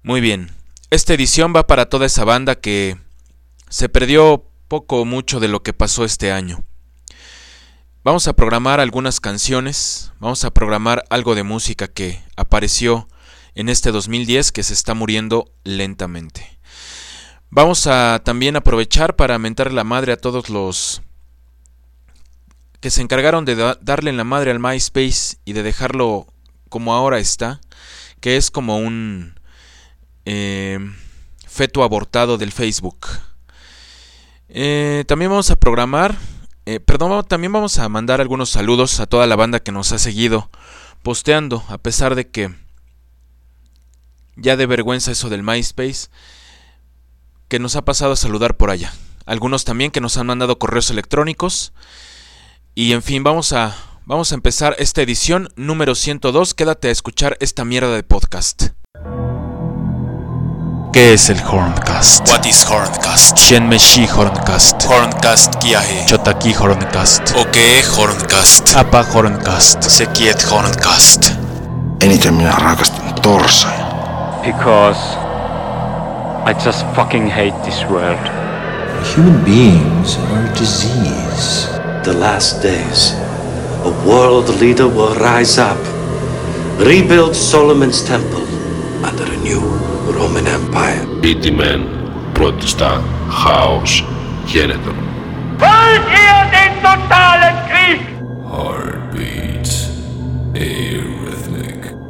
Muy bien, esta edición va para toda esa banda que se perdió poco o mucho de lo que pasó este año. Vamos a programar algunas canciones, vamos a programar algo de música que apareció en este 2010 que se está muriendo lentamente. Vamos a también aprovechar para mentar la madre a todos los que se encargaron de darle en la madre al MySpace y de dejarlo como ahora está, que es como un feto abortado del Facebook. También vamos a programar, también vamos a mandar algunos saludos a toda la banda que nos ha seguido posteando, a pesar de que ya de vergüenza eso del MySpace, que nos ha pasado a saludar por allá. Algunos también que nos han mandado correos electrónicos. Y en fin, vamos a empezar esta edición número 102. Quédate a escuchar esta mierda de podcast. ¿Qué es el Horncast? What is Horncast? Shenmeshi Horncast. Horncast kiahe. Chotaki Horncast. Oke Horncast. Apa Horncast. Sekiet Horncast. Eniten minä rakastan torsoja. Because I just fucking hate this world. Human beings are a disease. The last days, a world leader will rise up, rebuild Solomon's temple under a new Roman Empire. Ήττημεν πρώτιστα χάος γένετο. Wollt ihr den totalen Krieg? Heartbeats, Arrhythmic.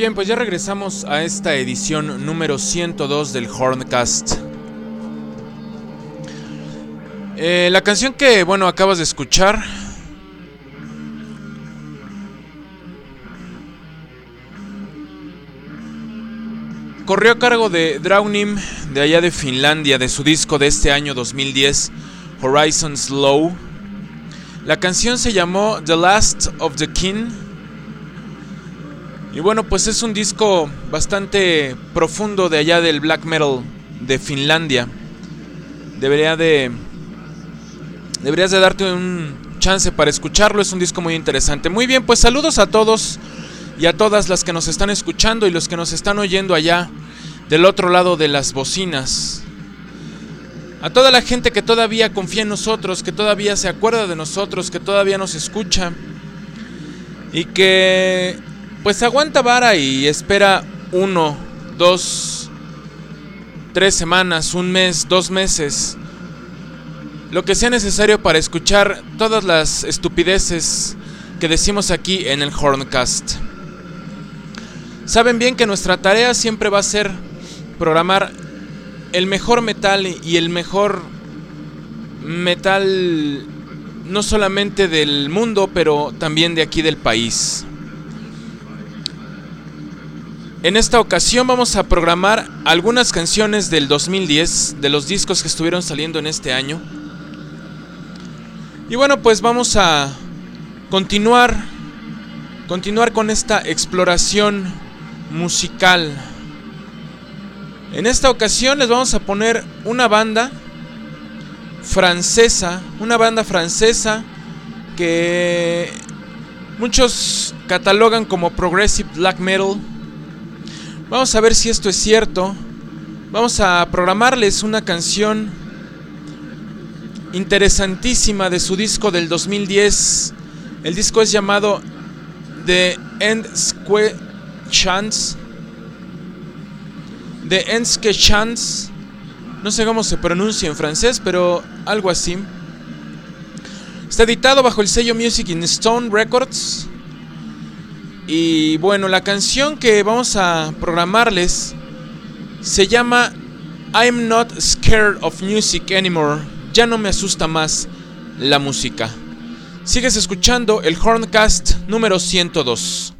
Bien, pues ya regresamos a esta edición número 102 del Horncast. La canción que, bueno, acabas de escuchar corrió a cargo de Draunim, de allá de Finlandia, de su disco de este año 2010, Horizon Slow. La canción se llamó The Last of the King. Y bueno, pues es un disco bastante profundo de allá del black metal de Finlandia. Deberías de darte un chance para escucharlo, es un disco muy interesante. Muy bien, pues saludos a todos y a todas las que nos están escuchando y los que nos están oyendo allá del otro lado de las bocinas. A toda la gente que todavía confía en nosotros, que todavía se acuerda de nosotros, que todavía nos escucha y que pues aguanta vara y espera 1, 2, 3 semanas, un mes, 2 meses, lo que sea necesario para escuchar todas las estupideces que decimos aquí en el Horncast. Saben bien que nuestra tarea siempre va a ser programar el mejor metal y el mejor metal no solamente del mundo, pero también de aquí del país. En esta ocasión vamos a programar algunas canciones del 2010, de los discos que estuvieron saliendo en este año. Y bueno, pues vamos a continuar con esta exploración musical. En esta ocasión les vamos a poner una banda francesa que muchos catalogan como progressive black metal. Vamos a ver si esto es cierto. Vamos a programarles una canción interesantísima de su disco del 2010. El disco es llamado The Endske Chance. The Endske Chance. No sé cómo se pronuncia en francés, pero algo así. Está editado bajo el sello Music in Stone Records. Y bueno, la canción que vamos a programarles se llama I'm Not Scared of Music Anymore. Ya no me asusta más la música. Sigues escuchando el Horncast número 102.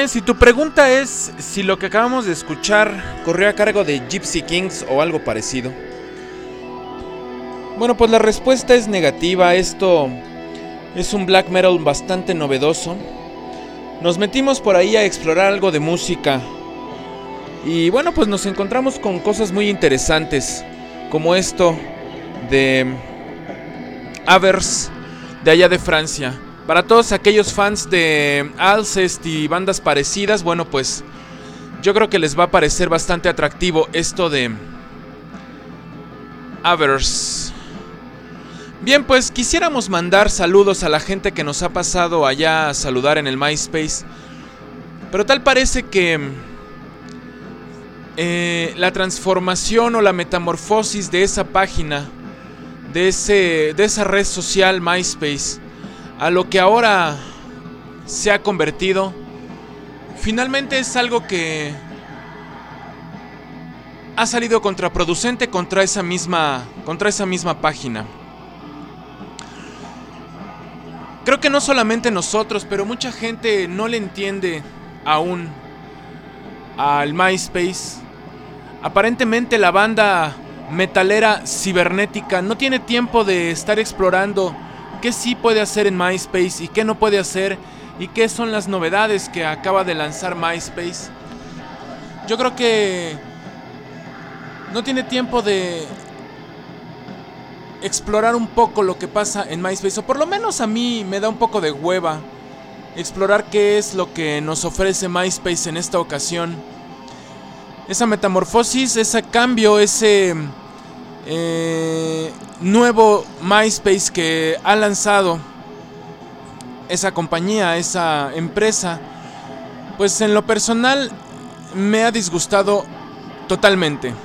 bien, si tu pregunta es si lo que acabamos de escuchar corrió a cargo de Gypsy Kings o algo parecido, bueno, pues la respuesta es negativa. Esto es un black metal bastante novedoso. Nos metimos por ahí a explorar algo de música y bueno, pues nos encontramos con cosas muy interesantes, como esto de Avers, de allá de Francia. Para todos aquellos fans de Alcest y bandas parecidas, bueno, pues yo creo que les va a parecer bastante atractivo esto de Avers. Bien, pues quisiéramos mandar saludos a la gente que nos ha pasado allá a saludar en el MySpace, pero tal parece que la transformación o la metamorfosis de esa página, de esa red social MySpace, a lo que ahora se ha convertido, finalmente es algo que ha salido contraproducente contra esa misma página. Creo que no solamente nosotros, pero mucha gente no le entiende aún al MySpace. Aparentemente la banda metalera cibernética no tiene tiempo de estar explorando qué sí puede hacer en MySpace y qué no puede hacer, y qué son las novedades que acaba de lanzar MySpace. Yo creo que no tiene tiempo de explorar un poco lo que pasa en MySpace, o por lo menos a mí me da un poco de hueva explorar qué es lo que nos ofrece MySpace en esta ocasión. Esa metamorfosis, ese cambio, ese nuevo MySpace que ha lanzado esa compañía, esa empresa, pues en lo personal me ha disgustado totalmente.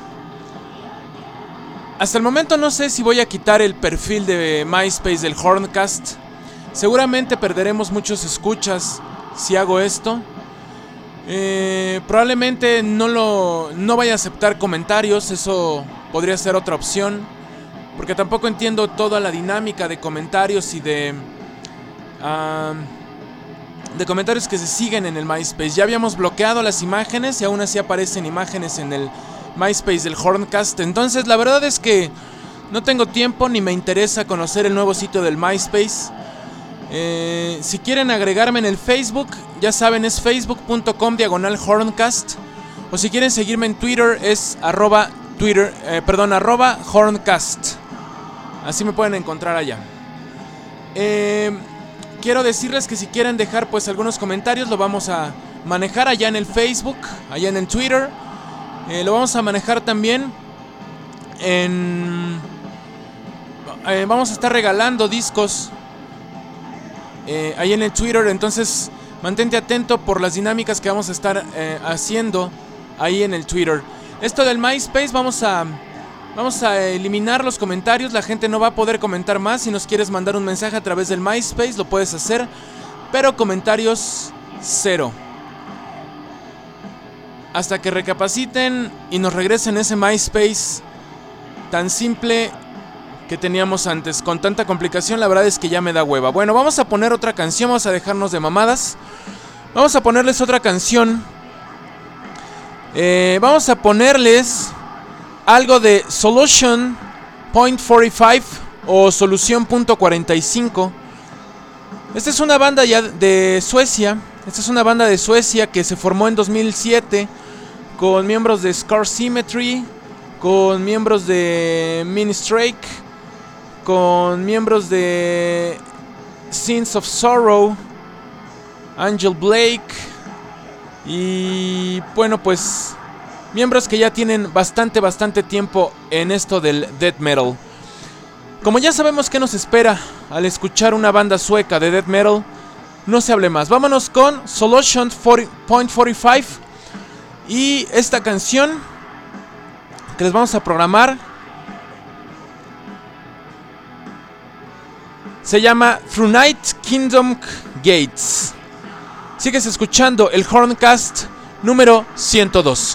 Hasta el momento no sé si voy a quitar el perfil de MySpace del Horncast. Seguramente perderemos muchos escuchas si hago esto. Probablemente no vaya a aceptar comentarios. Eso podría ser otra opción, porque tampoco entiendo toda la dinámica de comentarios y de comentarios que se siguen en el MySpace. Ya habíamos bloqueado las imágenes y aún así aparecen imágenes en el MySpace del Horncast. Entonces la verdad es que no tengo tiempo ni me interesa conocer el nuevo sitio del MySpace. Si quieren agregarme en el Facebook, ya saben, es facebook.com/Horncast. O si quieren seguirme en Twitter, es @Horncast. Así me pueden encontrar allá. Quiero decirles que si quieren dejar pues algunos comentarios, lo vamos a manejar allá en el Facebook, allá en el Twitter. Lo vamos a manejar también vamos a estar regalando discos ahí en el Twitter. Entonces mantente atento por las dinámicas que vamos a estar haciendo ahí en el Twitter. Esto del MySpace, vamos a eliminar los comentarios. La gente no va a poder comentar más. Si nos quieres mandar un mensaje a través del MySpace, lo puedes hacer, pero comentarios cero, hasta que recapaciten y nos regresen ese MySpace tan simple que teníamos antes. Con tanta complicación, la verdad es que ya me da hueva. Bueno, vamos a poner otra canción, vamos a dejarnos de mamadas. Vamos a ponerles otra canción. Vamos a ponerles algo de Solution .45 o Solución .45. Esta es una banda ya de Suecia. Esta es una banda de Suecia que se formó en 2007 con miembros de Scar Symmetry, con miembros de Ministrake, con miembros de Sins of Sorrow, Angel Blake y bueno, pues miembros que ya tienen bastante tiempo en esto del death metal. Como ya sabemos qué nos espera al escuchar una banda sueca de death metal, no se hable más. Vámonos con Solution .45 y esta canción que les vamos a programar se llama Through Night Kingdom Gates. Sigues escuchando el Horncast número 102.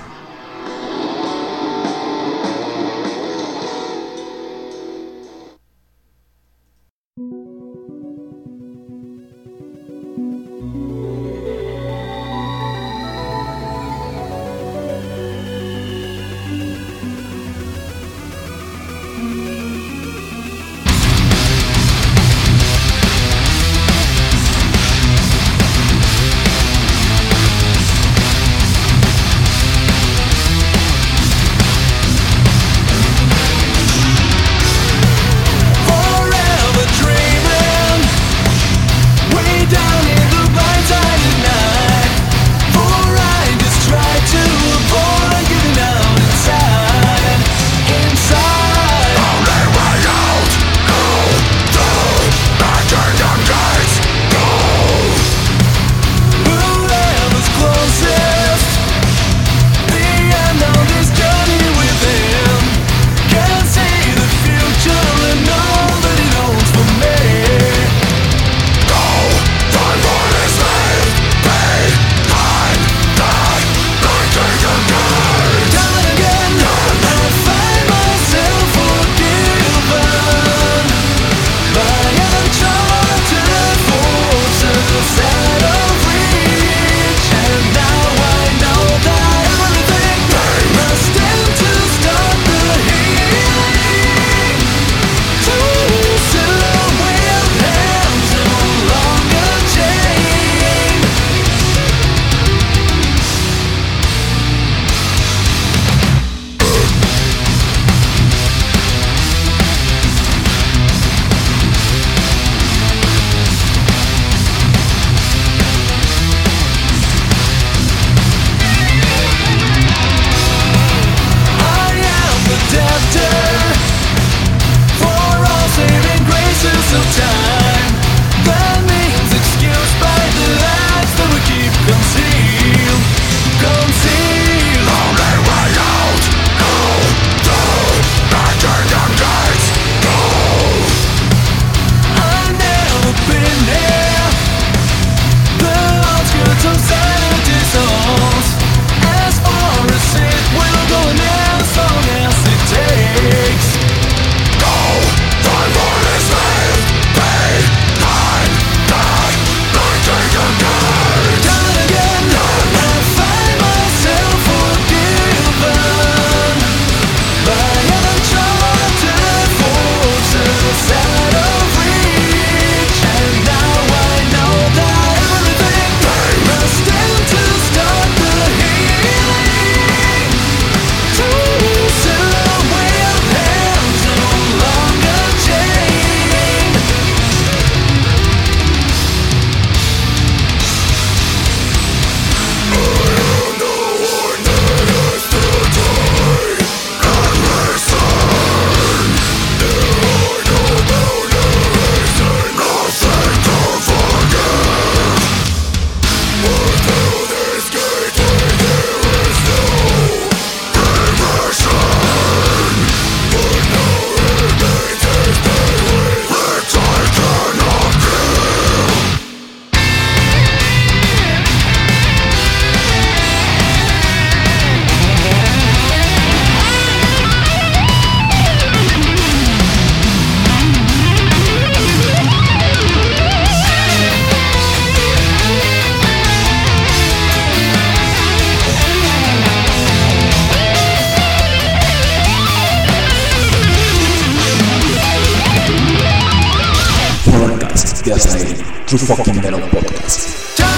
True Fucking Metal Podcast.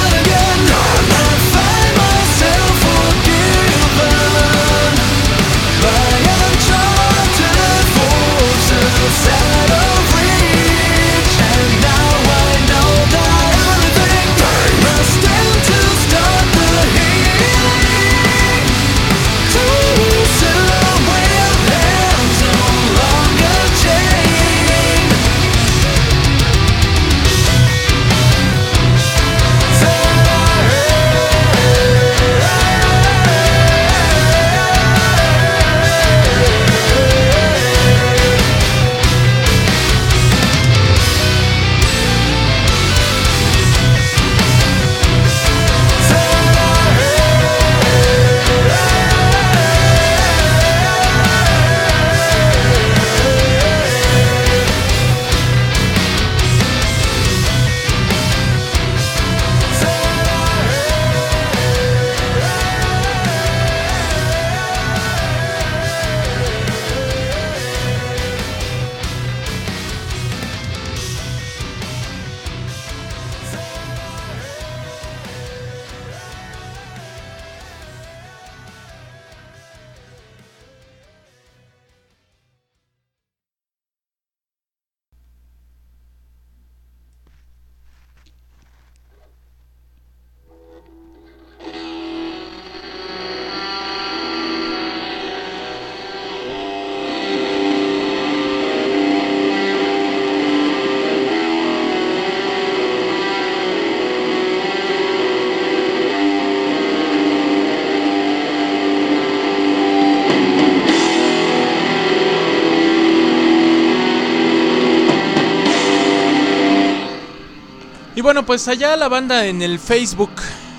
Y bueno, pues allá la banda en el Facebook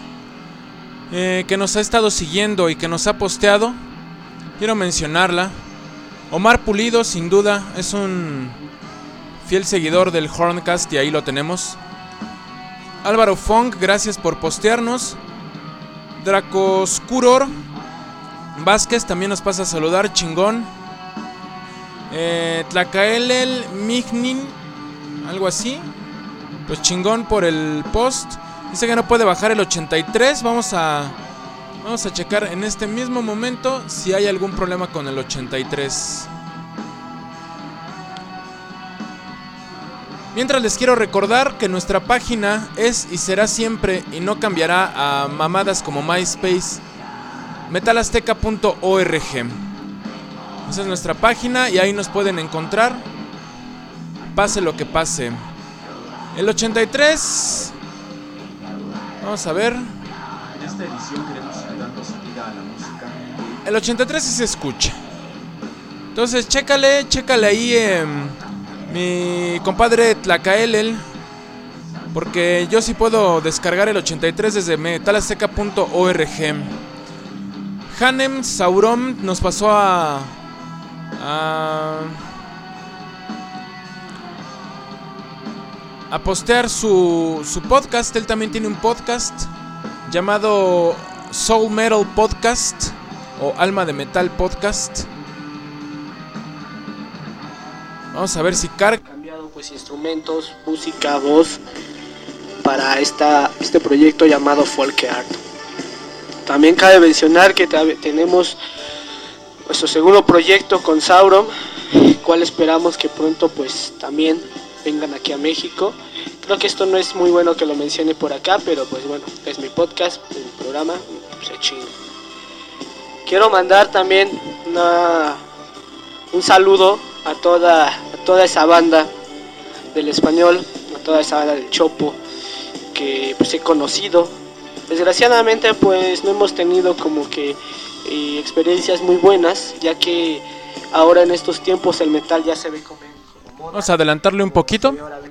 que nos ha estado siguiendo y que nos ha posteado, quiero mencionarla. Omar Pulido, sin duda, es un fiel seguidor del Horncast y ahí lo tenemos. Álvaro Fong, gracias por postearnos. Dracoscuror Vázquez también nos pasa a saludar, chingón. Tlacaelel Mignin, algo así. Pues chingón por el post. Dice que no puede bajar el 83. Vamos a checar en este mismo momento si hay algún problema con el 83. Mientras les quiero recordar que nuestra página es y será siempre y no cambiará a mamadas como MySpace, metalazteca.org. Esa es nuestra página y ahí nos pueden encontrar, pase lo que pase. El 83, vamos a ver. En esta edición queremos darle sentido a la música. El 83 sí se escucha. Entonces chécale ahí mi compadre Tlacaelel, porque yo sí puedo descargar el 83 desde metalazteca.org. Hanem Sauron nos pasó a postear su podcast. Él también tiene un podcast llamado Soul Metal Podcast o Alma de Metal Podcast. Vamos a ver si carga. Cambiado pues instrumentos, música, voz para este proyecto llamado Folk Art. También cabe mencionar que tenemos nuestro segundo proyecto con Sauron, cual esperamos que pronto pues también vengan aquí a México. Creo que esto no es muy bueno que lo mencione por acá, pero pues bueno, es mi podcast, mi programa, se chinga. Quiero mandar también un saludo a toda esa banda del español, a toda esa banda del Chopo que pues he conocido. Desgraciadamente pues no hemos tenido como que experiencias muy buenas, ya que ahora en estos tiempos el metal ya se ve como moda. Vamos a adelantarle un poquito.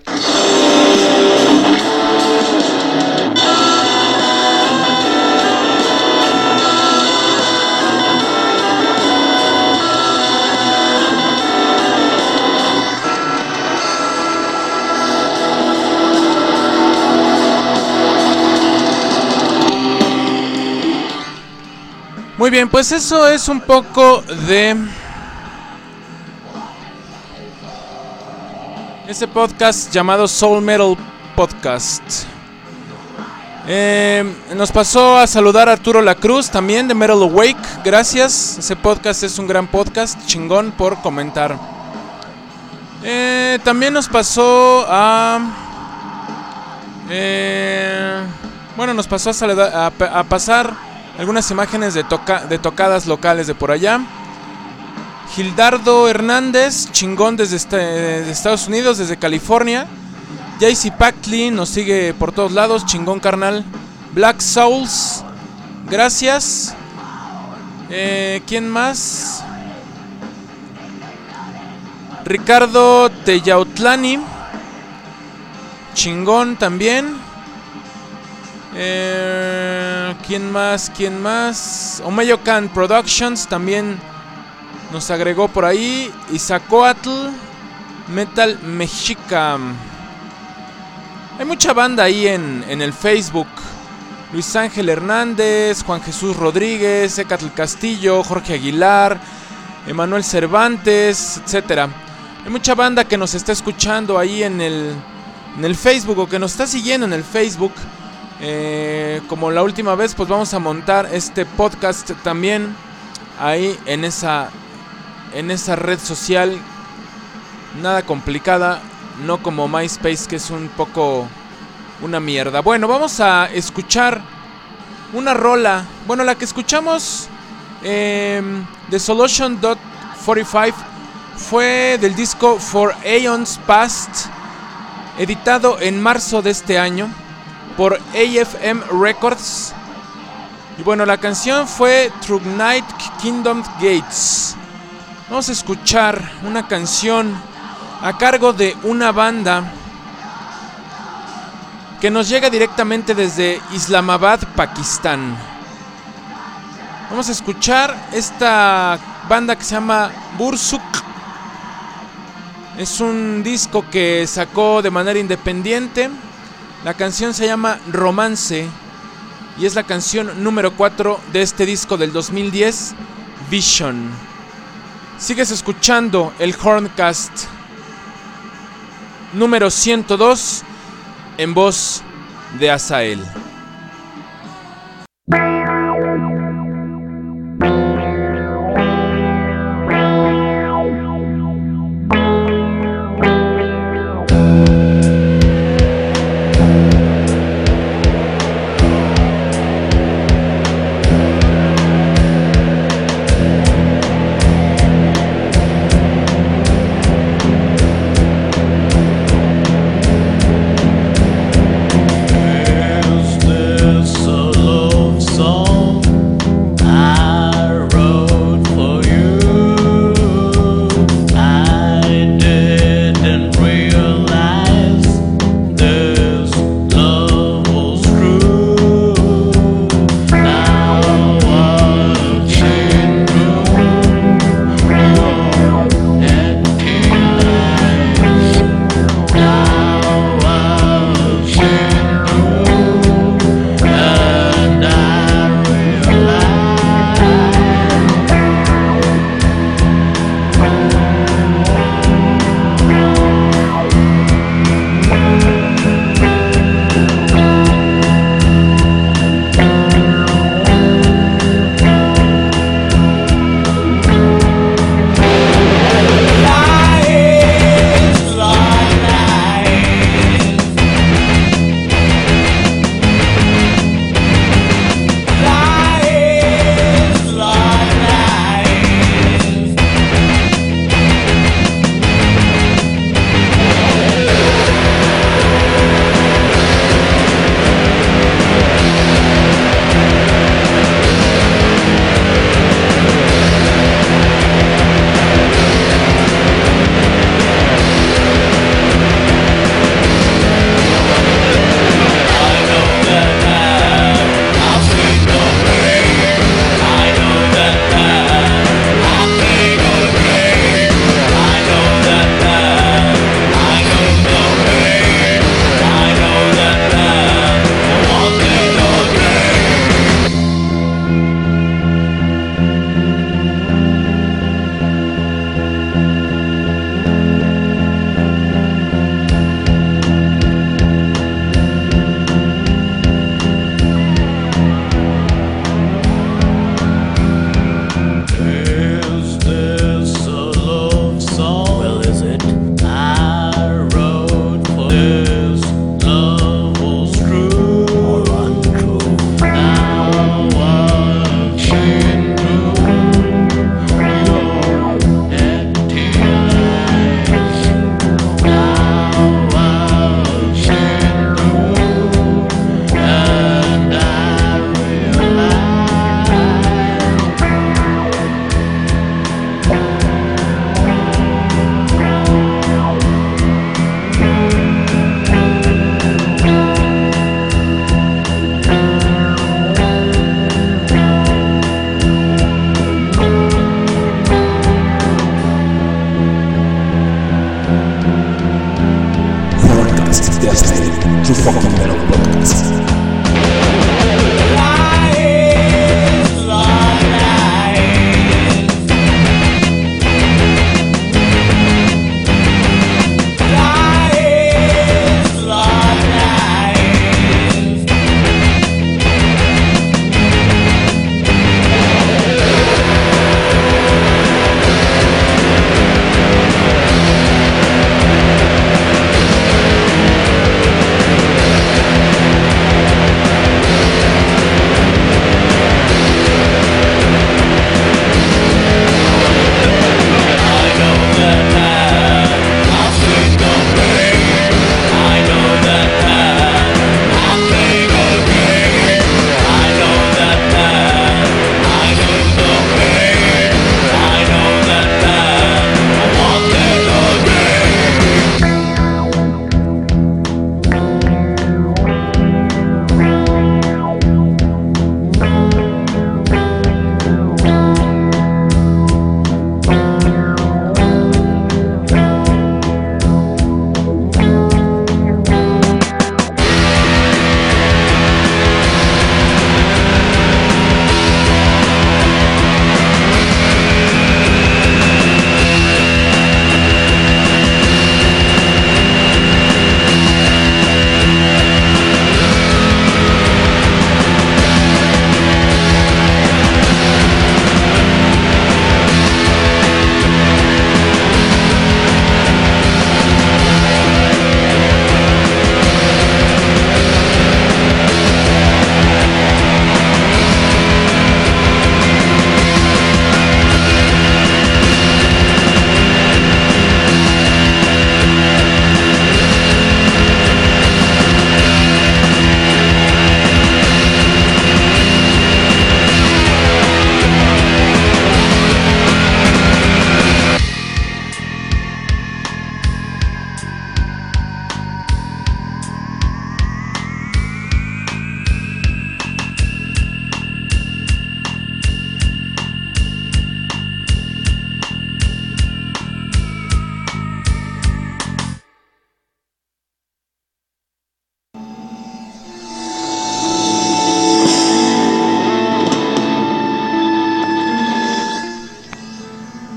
Muy bien, pues eso es un poco de ese podcast llamado Soul Metal podcast. Nos pasó a saludar a Arturo Lacruz también de Metal Awake. Gracias, ese podcast es un gran podcast. Chingón por comentar. También nos pasó a... nos pasó a pasar algunas imágenes de tocadas locales de por allá. Gildardo Hernández, chingón desde Estados Unidos, desde California. JC Pactley nos sigue por todos lados, chingón carnal. Black Souls, gracias. ¿Quién más? Ricardo Tellautlani, chingón también. ¿Quién más? Omeyocan Productions también nos agregó por ahí. Izacoatl Metal Mexica. Hay mucha banda ahí en el Facebook. Luis Ángel Hernández, Juan Jesús Rodríguez, Ecatl Castillo, Jorge Aguilar, Emanuel Cervantes, etcétera. Hay mucha banda que nos está escuchando ahí en el Facebook, o que nos está siguiendo en el Facebook. Como la última vez, pues vamos a montar este podcast también ahí en esa red social. Nada complicada, no como MySpace, que es un poco una mierda. Bueno, vamos a escuchar una rola. Bueno, la que escuchamos de Solution .45 fue del disco For Aeons Past, editado en marzo de este año por AFM Records. Y bueno, la canción fue Through Night Kingdom Gates. Vamos a escuchar una canción a cargo de una banda que nos llega directamente desde Islamabad, Pakistán. Vamos a escuchar esta banda que se llama Bursuk. Es un disco que sacó de manera independiente. La canción se llama Romance y es la canción número 4 de este disco del 2010, Vision. Sigues escuchando el Horncast número 102 en voz de Azael. As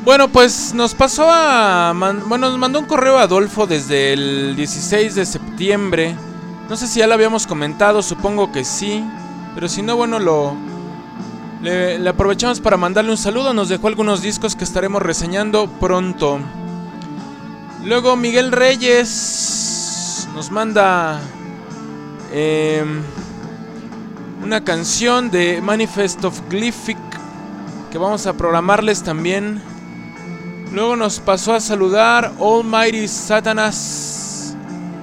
Bueno, pues nos pasó nos mandó un correo a Adolfo desde el 16 de septiembre. No sé si ya lo habíamos comentado, supongo que sí. Pero si no, bueno, le aprovechamos para mandarle un saludo. Nos dejó algunos discos que estaremos reseñando pronto. Luego Miguel Reyes nos manda una canción de Manifest of Glyphic que vamos a programarles también. Luego nos pasó a saludar Almighty Satanas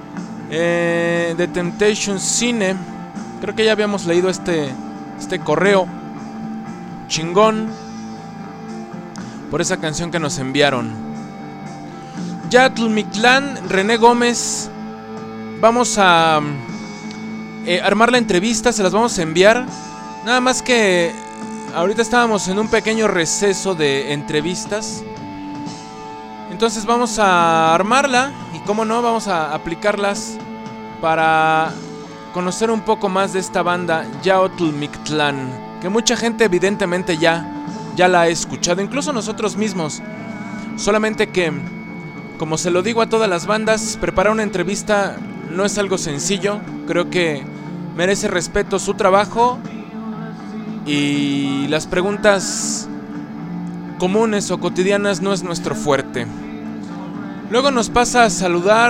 de Temptation Cine. Creo que ya habíamos leído este correo chingón por esa canción que nos enviaron. Yatl Mictlán, René Gómez, vamos a armar la entrevista, se las vamos a enviar. Nada más que ahorita estábamos en un pequeño receso de entrevistas. Entonces vamos a armarla y como no, vamos a aplicarlas para conocer un poco más de esta banda Yatl Mictlán, que mucha gente evidentemente ya la ha escuchado, incluso nosotros mismos. Solamente que, como se lo digo a todas las bandas, preparar una entrevista no es algo sencillo. Creo que merece respeto su trabajo y las preguntas comunes o cotidianas no es nuestro fuerte. Luego nos pasa a saludar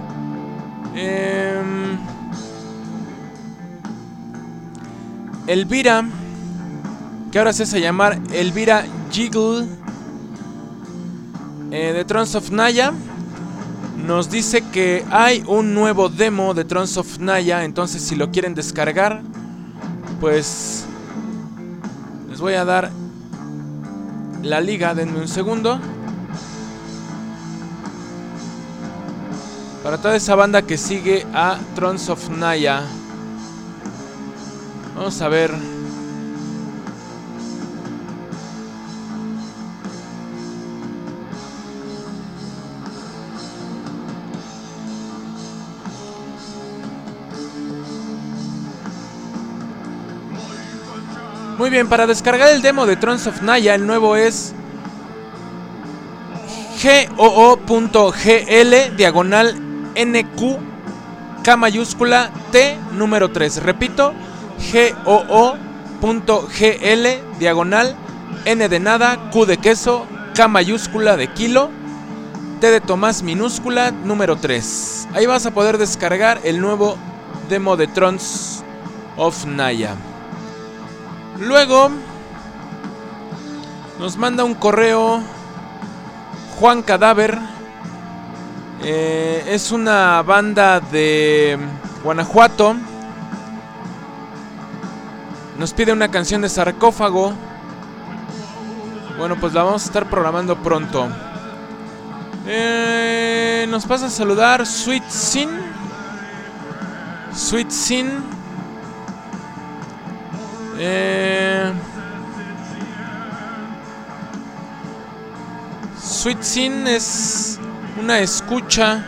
Elvira, que ahora se hace llamar Elvira Jiggle, de Thrones of Naya. Nos dice que hay un nuevo demo de Thrones of Naya, entonces si lo quieren descargar, pues les voy a dar la liga, denme un segundo. Para toda esa banda que sigue a Thrones of Naya. Vamos a ver. Muy bien, para descargar el demo de Thrones of Naya, el nuevo es goo.gl/NQ K mayúscula T número 3. Repito, goo.gl/N de nada, Q de queso, K mayúscula de kilo, T de Tomás minúscula número 3. Ahí vas a poder descargar el nuevo demo de Thrones of Naya. Luego nos manda un correo Juan Cadáver. Es una banda de Guanajuato. Nos pide una canción de Sarcófago. Bueno, pues la vamos a estar programando pronto. Nos pasa a saludar Sweet Sin. Sweet Sin. Sweet Sin es una escucha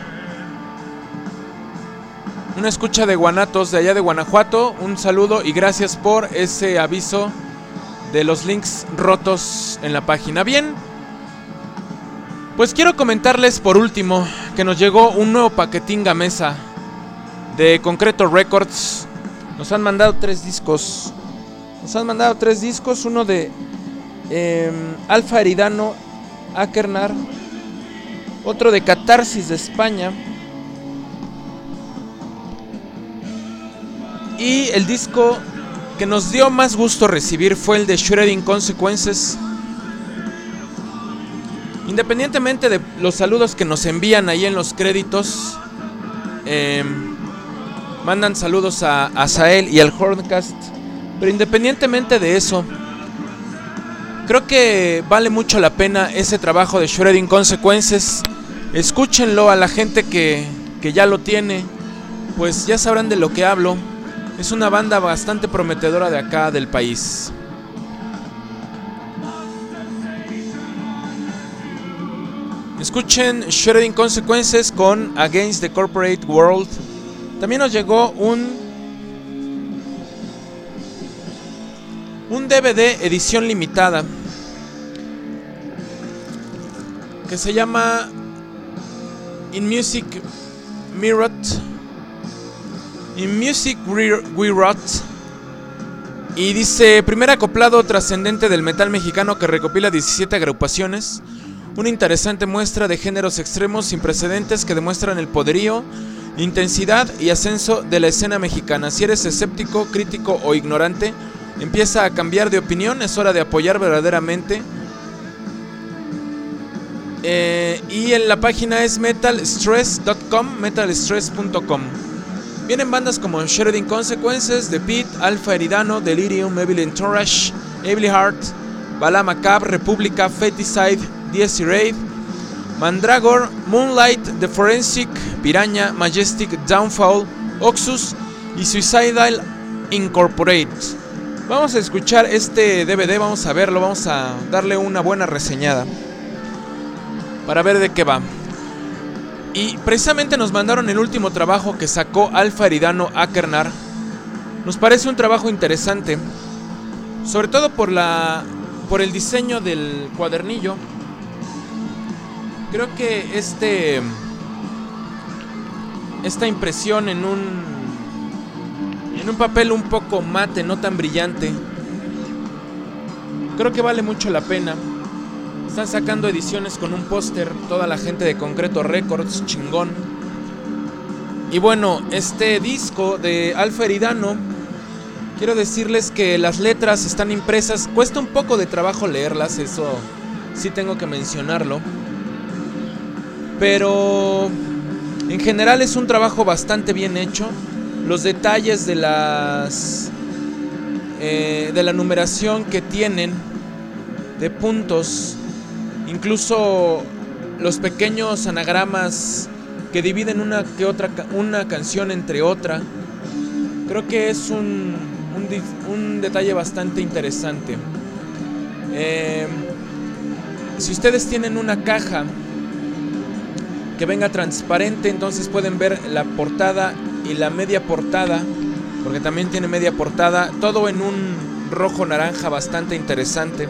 de Guanatos, de allá de Guanajuato. Un saludo y gracias por ese aviso de los links rotos en la página. Bien, pues quiero comentarles por último que nos llegó un nuevo paquetín gamesa de Concreto Records. Nos han mandado 3 discos. Uno de Alfa Eridano Akernar, otro de Catarsis de España, y el disco que nos dio más gusto recibir fue el de Shredding Consequences. Independientemente de los saludos que nos envían ahí en los créditos, mandan saludos a Azael y al Horncast. Pero independientemente de eso, creo que vale mucho la pena ese trabajo de Shredding Consequences. Escúchenlo, a la gente que ya lo tiene, pues ya sabrán de lo que hablo. Es una banda bastante prometedora de acá del país. Escuchen Shredding Consequences con Against the Corporate World. También nos llegó un DVD edición limitada que se llama In Music We Rot. Y dice: primer acoplado trascendente del metal mexicano que recopila 17 agrupaciones. Una interesante muestra de géneros extremos sin precedentes que demuestran el poderío, intensidad y ascenso de la escena mexicana. Si eres escéptico, crítico o ignorante, empieza a cambiar de opinión. Es hora de apoyar verdaderamente. Y en la página es metalstress.com, metalstress.com. Vienen bandas como Shredding Consequences, The Pit, Alpha Eridano, Delirium, Evil Entourage, Evil Heart, Bala Macabre, República, Feticide, Dies Irae, Mandragore, Moonlight, The Forensic, Piraña, Majestic, Downfall, Oxus y Suicidal Incorporate. Vamos a escuchar este DVD, vamos a verlo, vamos a darle una buena reseñada para ver de qué va. Y precisamente nos mandaron el último trabajo que sacó Alpha Eridano Akernar. Nos parece un trabajo interesante, sobre todo por el diseño del cuadernillo. Creo que esta impresión en un papel un poco mate, no tan brillante, creo que vale mucho la pena. Están sacando ediciones con un póster, toda la gente de Concreto Records, chingón. Y bueno, este disco de Alpha Eridano, quiero decirles que las letras están impresas. Cuesta un poco de trabajo leerlas, eso sí tengo que mencionarlo. Pero en general es un trabajo bastante bien hecho. Los detalles de la numeración que tienen, de puntos, incluso los pequeños anagramas que dividen una canción entre otra, creo que es un detalle bastante interesante. Si ustedes tienen una caja que venga transparente, entonces pueden ver la portada y la media portada, porque también tiene media portada, todo en un rojo naranja bastante interesante.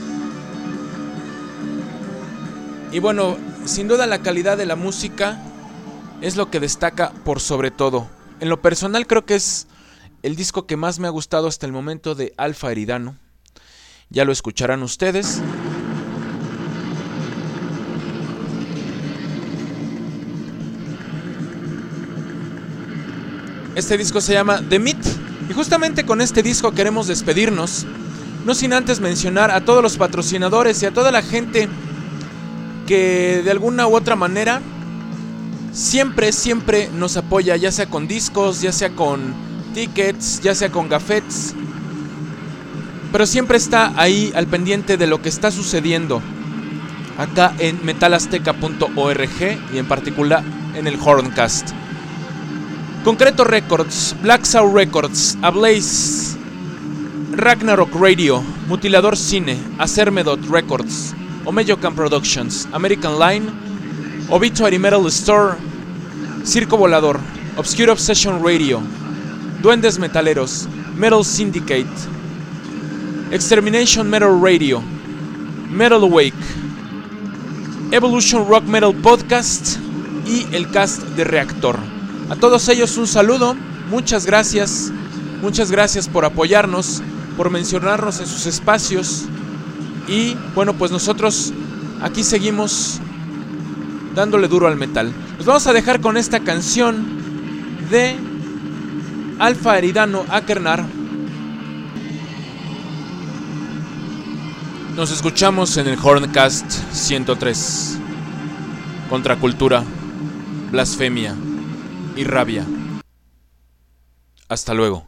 Y bueno, sin duda la calidad de la música es lo que destaca por sobre todo. En lo personal creo que es el disco que más me ha gustado hasta el momento de Alpha Eridano. Ya lo escucharán ustedes. Este disco se llama The Myth. Y justamente con este disco queremos despedirnos, no sin antes mencionar a todos los patrocinadores y a toda la gente que de alguna u otra manera siempre nos apoya, ya sea con discos, ya sea con tickets, ya sea con gafetes, pero siempre está ahí al pendiente de lo que está sucediendo acá en metalazteca.org y en particular en el Horncast. Concreto Records, Black Soul Records, Ablaze, Ragnarok Radio, Mutilador Cine, Acermedot Records, Omeyocan Productions, American Line, Obituary Metal Store, Circo Volador, Obscure Obsession Radio, Duendes Metaleros, Metal Syndicate, Extermination Metal Radio, Metal Awake, Evolution Rock Metal Podcast y el cast de Reactor. A todos ellos un saludo, muchas gracias por apoyarnos, por mencionarnos en sus espacios. Y bueno, pues nosotros aquí seguimos dándole duro al metal. Nos vamos a dejar con esta canción de Alpha Eridano Akernar. Nos escuchamos en el Horncast 103. Contracultura, blasfemia y rabia. Hasta luego.